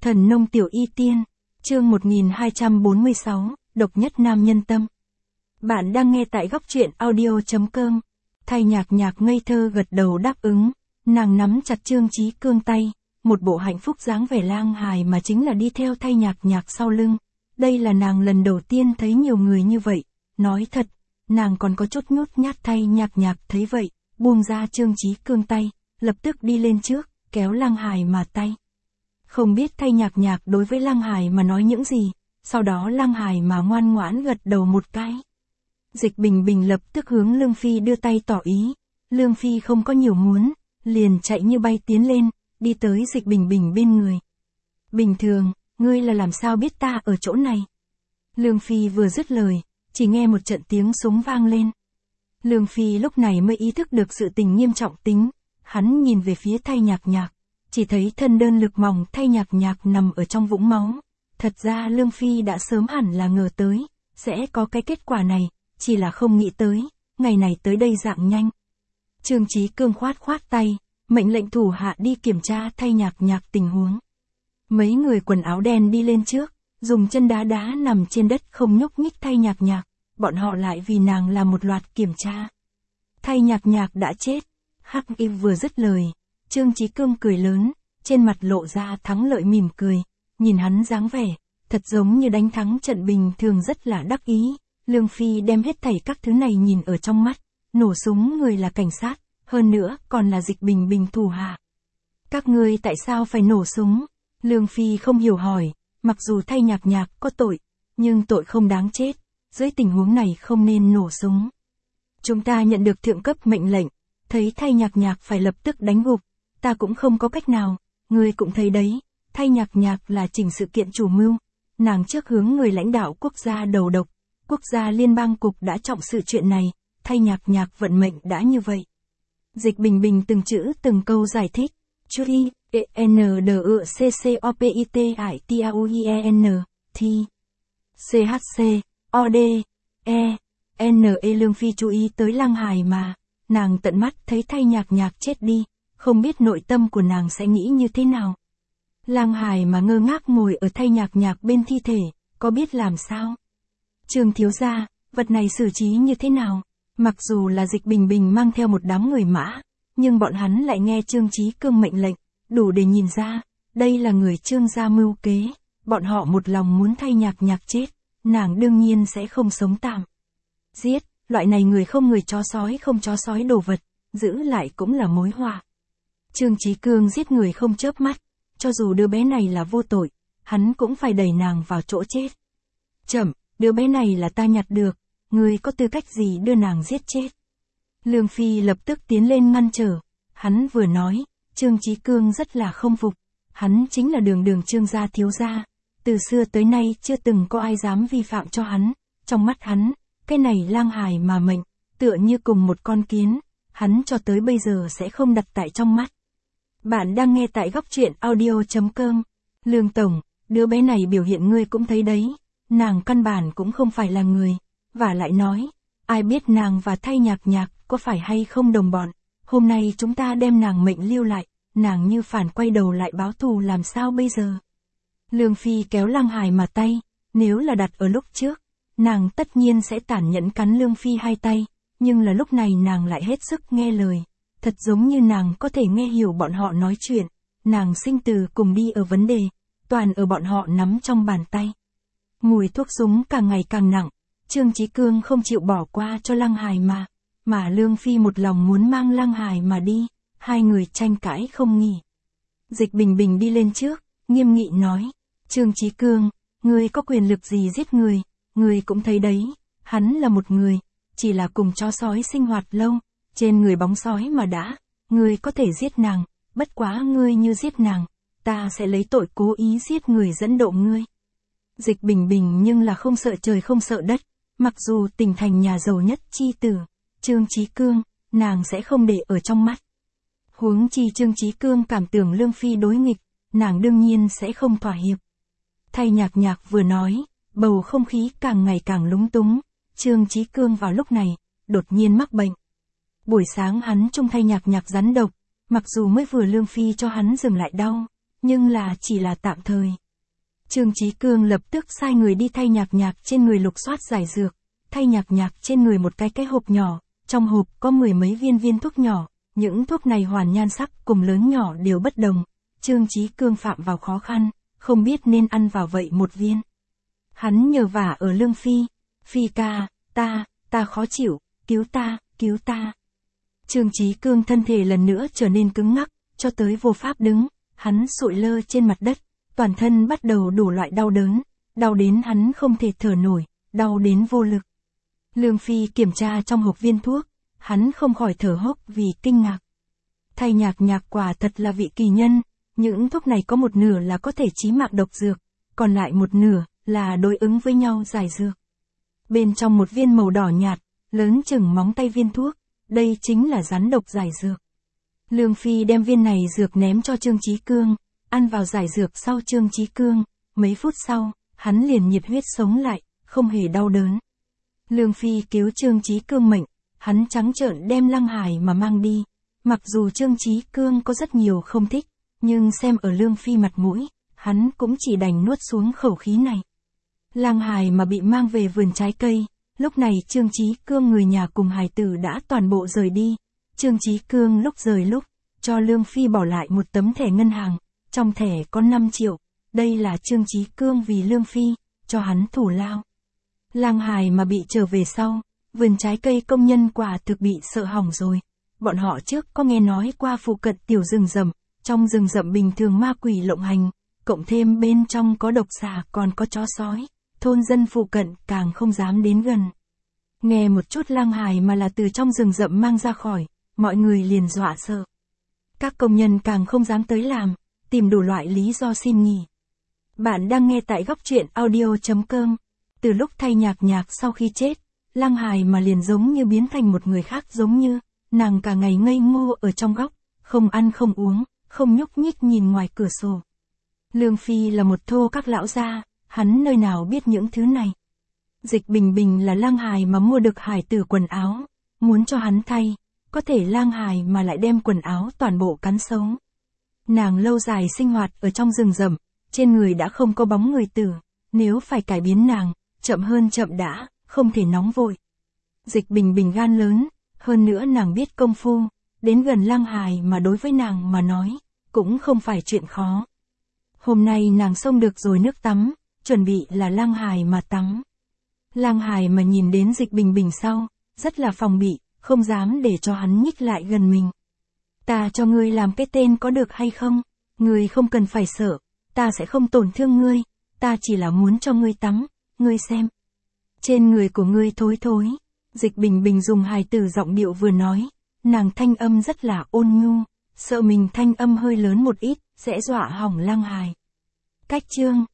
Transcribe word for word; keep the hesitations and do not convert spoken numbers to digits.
Thần nông tiểu y tiên, chương một nghìn hai trăm bốn mươi sáu, độc nhất nam nhân tâm. Bạn đang nghe tại góc truyện audio.com. Thay Nhạc Nhạc ngây thơ gật đầu đáp ứng, nàng nắm chặt Trương Chí Cương tay, một bộ hạnh phúc dáng vẻ lang hài mà chính là đi theo Thay Nhạc Nhạc sau lưng. Đây là nàng lần đầu tiên thấy nhiều người như vậy, nói thật, nàng còn có chút nhút nhát. Thay Nhạc Nhạc thấy vậy, buông ra Trương Chí Cương tay, lập tức đi lên trước, kéo lang hài mà tay. Không biết Thay Nhạc Nhạc đối với Lăng Hải mà nói những gì, sau đó Lăng Hải mà ngoan ngoãn gật đầu một cái. Dịch Bình Bình lập tức hướng Lương Phi đưa tay tỏ ý, Lương Phi không có nhiều muốn, liền chạy như bay tiến lên, đi tới Dịch Bình Bình bên người. Bình thường, ngươi là làm sao biết ta ở chỗ này? Lương Phi vừa dứt lời, chỉ nghe một trận tiếng súng vang lên. Lương Phi lúc này mới ý thức được sự tình nghiêm trọng tính, hắn nhìn về phía Thay Nhạc Nhạc. Chỉ thấy thân đơn lực mỏng Thay Nhạc Nhạc nằm ở trong vũng máu. Thật ra Lương Phi đã sớm hẳn là ngờ tới, sẽ có cái kết quả này, chỉ là không nghĩ tới, ngày này tới đây dạng nhanh. Trương Chí Cương khoát khoát tay, mệnh lệnh thủ hạ đi kiểm tra Thay Nhạc Nhạc tình huống. Mấy người quần áo đen đi lên trước, dùng chân đá đá nằm trên đất không nhúc nhích Thay Nhạc Nhạc, bọn họ lại vì nàng làm một loạt kiểm tra. Thay Nhạc Nhạc đã chết, Hắc Y vừa dứt lời. Trương Chí Cương cười lớn, trên mặt lộ ra thắng lợi mỉm cười, nhìn hắn dáng vẻ, thật giống như đánh thắng trận bình thường rất là đắc ý. Lương Phi đem hết thảy các thứ này nhìn ở trong mắt, nổ súng người là cảnh sát, hơn nữa còn là Dịch Bình Bình thủ hạ. Các ngươi tại sao phải nổ súng? Lương Phi không hiểu hỏi, mặc dù Thay Nhạc Nhạc có tội, nhưng tội không đáng chết, dưới tình huống này không nên nổ súng. Chúng ta nhận được thượng cấp mệnh lệnh, thấy Thay Nhạc Nhạc phải lập tức đánh gục. Ta cũng không có cách nào, ngươi cũng thấy đấy, Thay Nhạc Nhạc là chỉnh sự kiện chủ mưu, nàng trước hướng người lãnh đạo quốc gia đầu độc, quốc gia liên bang cục đã trọng sự chuyện này, Thay Nhạc Nhạc vận mệnh đã như vậy. Dịch Bình Bình từng chữ từng câu giải thích, chú y, e n d e c c o p i t i t a u i e n, thi, c h c, o d, e, n e. Lương Phi chú ý tới Lăng Hải mà, nàng tận mắt thấy Thay Nhạc Nhạc chết đi. Không biết nội tâm của nàng sẽ nghĩ như thế nào. Lăng Hải mà ngơ ngác ngồi ở Thay Nhạc Nhạc bên thi thể, có biết làm sao? Trương thiếu gia, vật này xử trí như thế nào? Mặc dù là Dịch Bình Bình mang theo một đám người mã, nhưng bọn hắn lại nghe Trương Chí Cương mệnh lệnh, đủ để nhìn ra, đây là người Trương gia mưu kế, bọn họ một lòng muốn Thay Nhạc Nhạc chết, nàng đương nhiên sẽ không sống tạm. Giết, loại này người không người chó sói không chó sói đồ vật, giữ lại cũng là mối họa. Trương Chí Cương giết người không chớp mắt, cho dù đứa bé này là vô tội, hắn cũng phải đẩy nàng vào chỗ chết. Chậm, đứa bé này là ta nhặt được, ngươi có tư cách gì đưa nàng giết chết? Lương Phi lập tức tiến lên ngăn trở, hắn vừa nói, Trương Chí Cương rất là không phục, hắn chính là đường đường Trương gia thiếu gia, từ xưa tới nay chưa từng có ai dám vi phạm cho hắn, trong mắt hắn, cái này Lang Hải mà mệnh, tựa như cùng một con kiến, hắn cho tới bây giờ sẽ không đặt tại trong mắt. Bạn đang nghe tại góc truyện audio.com. Lương Tổng, đứa bé này biểu hiện ngươi cũng thấy đấy, nàng căn bản cũng không phải là người, và lại nói, ai biết nàng và Thay Nhạc Nhạc có phải hay không đồng bọn, hôm nay chúng ta đem nàng mệnh lưu lại, nàng như phản quay đầu lại báo thù làm sao bây giờ? Lương Phi kéo Lăng Hải mà tay, nếu là đặt ở lúc trước, nàng tất nhiên sẽ tàn nhẫn cắn Lương Phi hai tay, nhưng là lúc này nàng lại hết sức nghe lời. Thật giống như nàng có thể nghe hiểu bọn họ nói chuyện, nàng sinh từ cùng đi ở vấn đề, toàn ở bọn họ nắm trong bàn tay. Mùi thuốc súng càng ngày càng nặng, Trương Chí Cương không chịu bỏ qua cho Lăng Hải mà, mà Lương Phi một lòng muốn mang Lăng Hải mà đi, hai người tranh cãi không nghỉ. Dịch Bình Bình đi lên trước, nghiêm nghị nói, Trương Chí Cương, ngươi có quyền lực gì giết người, ngươi cũng thấy đấy, hắn là một người, chỉ là cùng chó sói sinh hoạt lâu. Trên người bóng sói mà đã, ngươi có thể giết nàng, bất quá ngươi như giết nàng, ta sẽ lấy tội cố ý giết người dẫn độ ngươi. Dịch Bình Bình nhưng là không sợ trời không sợ đất, mặc dù tỉnh thành nhà giàu nhất chi tử, Trương Chí Cương, nàng sẽ không để ở trong mắt. Huống chi Trương Chí Cương cảm tưởng Lương Phi đối nghịch, nàng đương nhiên sẽ không thỏa hiệp. Thay Nhạc Nhạc vừa nói, bầu không khí càng ngày càng lúng túng, Trương Chí Cương vào lúc này, đột nhiên mắc bệnh. Buổi sáng hắn chung Thay Nhạc Nhạc rắn độc, mặc dù mới vừa Lương Phi cho hắn dừng lại đau, nhưng là chỉ là tạm thời. Trương Chí Cương lập tức sai người đi thay Nhạc Nhạc trên người lục soát giải dược, thay Nhạc Nhạc trên người một cái cái hộp nhỏ, trong hộp có mười mấy viên viên thuốc nhỏ, những thuốc này hoàn nhan sắc cùng lớn nhỏ đều bất đồng. Trương Chí Cương phạm vào khó khăn, không biết nên ăn vào vậy một viên. Hắn nhờ vả ở Lương Phi, Phi ca, ta, ta khó chịu, cứu ta, cứu ta. Trương Chí Cương thân thể lần nữa trở nên cứng ngắc, cho tới vô pháp đứng, hắn sụi lơ trên mặt đất, toàn thân bắt đầu đủ loại đau đớn, đau đến hắn không thể thở nổi, đau đến vô lực. Lương Phi kiểm tra trong hộp viên thuốc, hắn không khỏi thở hốc vì kinh ngạc. Thay Nhạc Nhạc quả thật là vị kỳ nhân, những thuốc này có một nửa là có thể chí mạng độc dược, còn lại một nửa là đối ứng với nhau giải dược. Bên trong một viên màu đỏ nhạt, lớn chừng móng tay viên thuốc, đây chính là rắn độc giải dược. Lương Phi đem viên này dược ném cho Trương Chí Cương, ăn vào giải dược sau Trương Chí Cương, mấy phút sau, hắn liền nhiệt huyết sống lại, không hề đau đớn. Lương Phi cứu Trương Chí Cương mệnh, hắn trắng trợn đem Lăng Hải mà mang đi, mặc dù Trương Chí Cương có rất nhiều không thích, nhưng xem ở Lương Phi mặt mũi, hắn cũng chỉ đành nuốt xuống khẩu khí này. Lăng Hải mà bị mang về vườn trái cây, lúc này Trương Chí Cương người nhà cùng hài tử đã toàn bộ rời đi. Trương Chí Cương lúc rời lúc, cho Lương Phi bỏ lại một tấm thẻ ngân hàng, trong thẻ có năm triệu, đây là Trương Chí Cương vì Lương Phi, cho hắn thủ lao. Lăng Hải mà bị trở về sau, vườn trái cây công nhân quả thực bị sợ hỏng rồi. Bọn họ trước có nghe nói qua phụ cận tiểu rừng rậm, trong rừng rậm bình thường ma quỷ lộng hành, cộng thêm bên trong có độc xà còn có chó sói, thôn dân phụ cận càng không dám đến gần. Nghe một chút Lăng Hải mà là từ trong rừng rậm mang ra khỏi, mọi người liền dọa sợ. Các công nhân càng không dám tới làm, tìm đủ loại lý do xin nghỉ. Bạn đang nghe tại góc truyện audio chấm com. Từ lúc thay Nhạc Nhạc sau khi chết, Lăng Hải mà liền giống như biến thành một người khác, giống như nàng cả ngày ngây ngô ở trong góc, không ăn không uống, không nhúc nhích nhìn ngoài cửa sổ. Lương Phi là một thô các lão gia, hắn nơi nào biết những thứ này. Dịch Bình Bình là Lăng Hải mà mua được hải tử quần áo, muốn cho hắn thay, có thể Lăng Hải mà lại đem quần áo toàn bộ cắn sống. Nàng lâu dài sinh hoạt ở trong rừng rậm, trên người đã không có bóng người tử, nếu phải cải biến nàng, chậm hơn chậm đã, không thể nóng vội. Dịch Bình Bình gan lớn, hơn nữa nàng biết công phu, đến gần Lăng Hải mà đối với nàng mà nói, cũng không phải chuyện khó. Hôm nay nàng xông được rồi nước tắm, chuẩn bị là Lăng Hải mà tắm. Lăng Hải mà nhìn đến Dịch Bình Bình sau, rất là phòng bị, không dám để cho hắn nhích lại gần mình. Ta cho ngươi làm cái tên có được hay không? Ngươi không cần phải sợ, ta sẽ không tổn thương ngươi, ta chỉ là muốn cho ngươi tắm, ngươi xem. Trên người của ngươi thối thối. Dịch Bình Bình dùng hài tử giọng điệu vừa nói, nàng thanh âm rất là ôn nhu, sợ mình thanh âm hơi lớn một ít, sẽ dọa hỏng Lăng Hải. Cách chương